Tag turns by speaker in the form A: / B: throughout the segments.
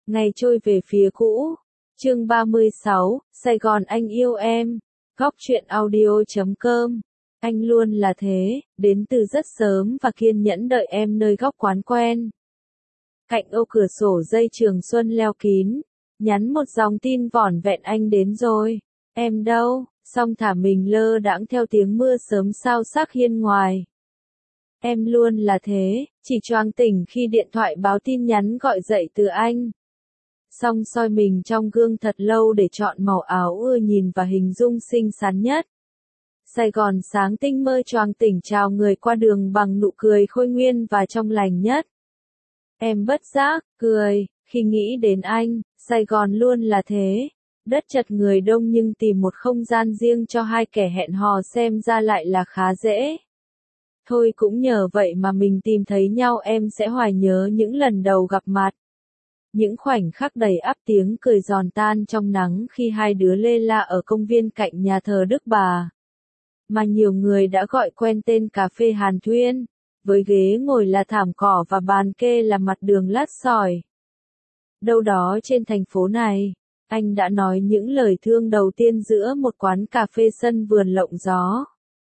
A: Ngày trôi về phía cũ. Chương 36, Sài Gòn anh yêu em. Góc truyện audio.com. Anh luôn là thế, đến từ rất sớm và kiên nhẫn đợi em nơi góc quán quen. Cạnh ô cửa sổ dây Trường Xuân leo kín, nhắn một dòng tin vỏn vẹn anh đến rồi. Em đâu? Xong thả mình lơ đãng theo tiếng mưa sớm sao sắc hiên ngoài. Em luôn là thế, chỉ choàng tỉnh khi điện thoại báo tin nhắn gọi dậy từ anh. Xong soi mình trong gương thật lâu để chọn màu áo ưa nhìn và hình dung xinh xắn nhất. Sài Gòn sáng tinh mơ choàng tỉnh chào người qua đường bằng nụ cười khôi nguyên và trong lành nhất. Em bất giác, cười, khi nghĩ đến anh, Sài Gòn luôn là thế. Đất chật người đông nhưng tìm một không gian riêng cho hai kẻ hẹn hò xem ra lại là khá dễ. Thôi cũng nhờ vậy mà mình tìm thấy nhau em sẽ hoài nhớ những lần đầu gặp mặt. Những khoảnh khắc đầy ắp tiếng cười giòn tan trong nắng khi hai đứa lê la ở công viên cạnh nhà thờ Đức Bà. Mà nhiều người đã gọi quen tên cà phê Hàn Thuyên, với ghế ngồi là thảm cỏ và bàn kê là mặt đường lát sỏi. Đâu đó trên thành phố này, anh đã nói những lời thương đầu tiên giữa một quán cà phê sân vườn lộng gió.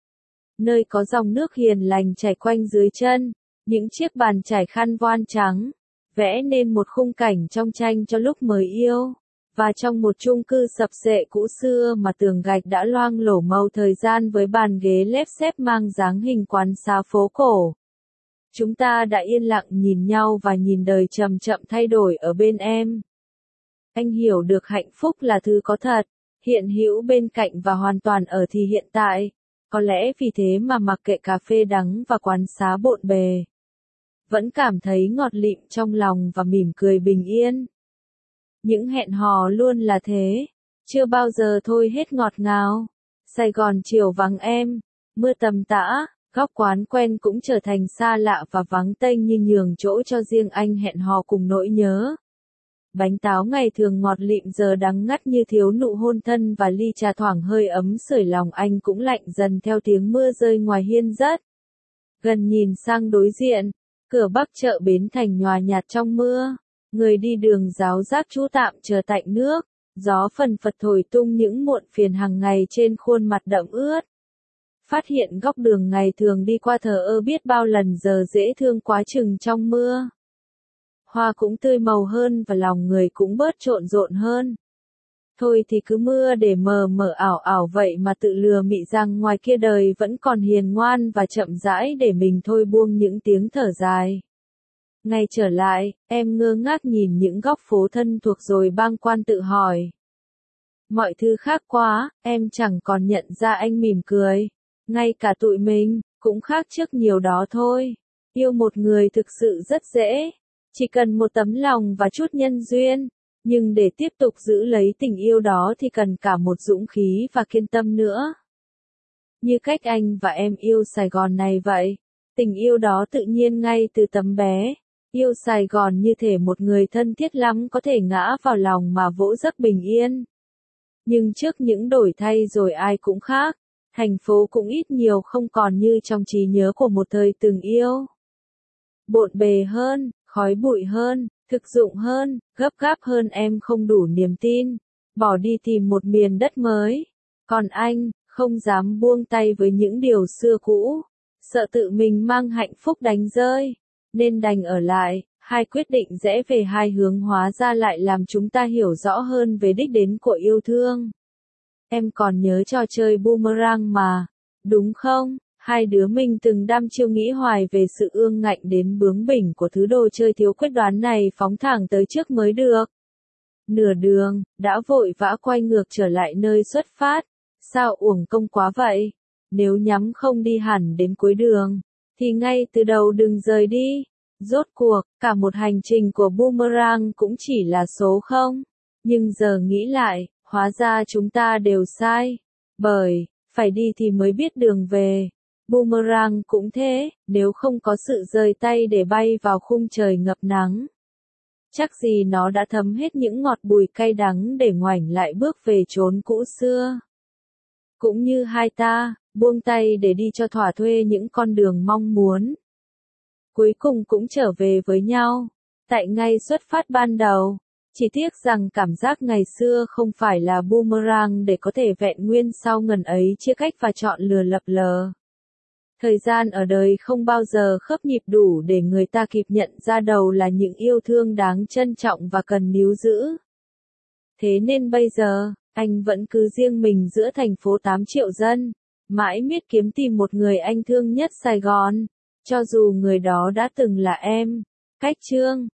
A: Nơi có dòng nước hiền lành chảy quanh dưới chân, những chiếc bàn trải khăn voan trắng, vẽ nên một khung cảnh trong tranh cho lúc mới yêu. Và trong một chung cư sập xệ cũ xưa mà tường gạch đã loang lổ màu thời gian với bàn ghế lép xép mang dáng hình quán xá phố cổ. Chúng ta đã yên lặng nhìn nhau và nhìn đời chậm chậm thay đổi ở bên em. Anh hiểu được hạnh phúc là thứ có thật, hiện hữu bên cạnh và hoàn toàn ở thì hiện tại. Có lẽ vì thế mà mặc kệ cà phê đắng và quán xá bộn bề, vẫn cảm thấy ngọt lịm trong lòng và mỉm cười bình yên. Những hẹn hò luôn là thế, chưa bao giờ thôi hết ngọt ngào. Sài Gòn chiều vắng em, mưa tầm tã, góc quán quen cũng trở thành xa lạ và vắng tênh như nhường chỗ cho riêng anh hẹn hò cùng nỗi nhớ. Bánh táo ngày thường ngọt lịm giờ đắng ngắt như thiếu nụ hôn thân và ly trà thoảng hơi ấm sưởi lòng anh cũng lạnh dần theo tiếng mưa rơi ngoài hiên rất. Gần nhìn sang đối diện, cửa bắc chợ Bến Thành nhòa nhạt trong mưa. Người đi đường ráo rác trú tạm chờ tạnh nước, gió phần phật thổi tung những muộn phiền hàng ngày trên khuôn mặt đẫm ướt. Phát hiện góc đường ngày thường đi qua thờ ơ biết bao lần giờ dễ thương quá chừng trong mưa. Hoa cũng tươi màu hơn và lòng người cũng bớt trộn rộn hơn. Thôi thì cứ mưa để mờ mờ ảo ảo vậy mà tự lừa mị rằng ngoài kia đời vẫn còn hiền ngoan và chậm rãi để mình thôi buông những tiếng thở dài. Ngày trở lại, em ngơ ngác nhìn những góc phố thân thuộc rồi bâng khuâng tự hỏi. Mọi thứ khác quá, em chẳng còn nhận ra anh mỉm cười. Ngay cả tụi mình, cũng khác trước nhiều đó thôi. Yêu một người thực sự rất dễ. Chỉ cần một tấm lòng và chút nhân duyên. Nhưng để tiếp tục giữ lấy tình yêu đó thì cần cả một dũng khí và kiên tâm nữa. Như cách anh và em yêu Sài Gòn này vậy. Tình yêu đó tự nhiên ngay từ tấm bé. Yêu Sài Gòn như thể một người thân thiết lắm có thể ngã vào lòng mà vỗ giấc bình yên. Nhưng trước những đổi thay rồi ai cũng khác. Thành phố cũng ít nhiều không còn như trong trí nhớ của một thời từng yêu. Bộn bề hơn, khói bụi hơn, thực dụng hơn, gấp gáp hơn em không đủ niềm tin. Bỏ đi tìm một miền đất mới. Còn anh, không dám buông tay với những điều xưa cũ. Sợ tự mình mang hạnh phúc đánh rơi. Nên đành ở lại, hai quyết định rẽ về hai hướng hóa ra lại làm chúng ta hiểu rõ hơn về đích đến của yêu thương. Em còn nhớ trò chơi boomerang mà, đúng không? Hai đứa mình từng đăm chiêu nghĩ hoài về sự ương ngạnh đến bướng bỉnh của thứ đồ chơi thiếu quyết đoán này phóng thẳng tới trước mới được. Nửa đường, đã vội vã quay ngược trở lại nơi xuất phát. Sao uổng công quá vậy? Nếu nhắm không đi hẳn đến cuối đường, thì ngay từ đầu đừng rời đi. Rốt cuộc, cả một hành trình của boomerang cũng chỉ là số không. Nhưng giờ nghĩ lại, hóa ra chúng ta đều sai. Bởi, phải đi thì mới biết đường về. Boomerang cũng thế, nếu không có sự rời tay để bay vào khung trời ngập nắng. Chắc gì nó đã thấm hết những ngọt bùi cay đắng để ngoảnh lại bước về chốn cũ xưa. Cũng như hai ta, buông tay để đi cho thỏa thuê những con đường mong muốn. Cuối cùng cũng trở về với nhau. Tại ngay xuất phát ban đầu, Chỉ tiếc rằng cảm giác ngày xưa không phải là boomerang để có thể vẹn nguyên sau ngần ấy chia cách và chọn lừa lập lờ. Thời gian ở đời không bao giờ khớp nhịp đủ để người ta kịp nhận ra đầu là những yêu thương đáng trân trọng và cần níu giữ. Thế nên bây giờ, anh vẫn cứ riêng mình giữa thành phố 8 triệu dân, mãi miết kiếm tìm một người anh thương nhất Sài Gòn, cho dù người đó đã từng là em. Cách chương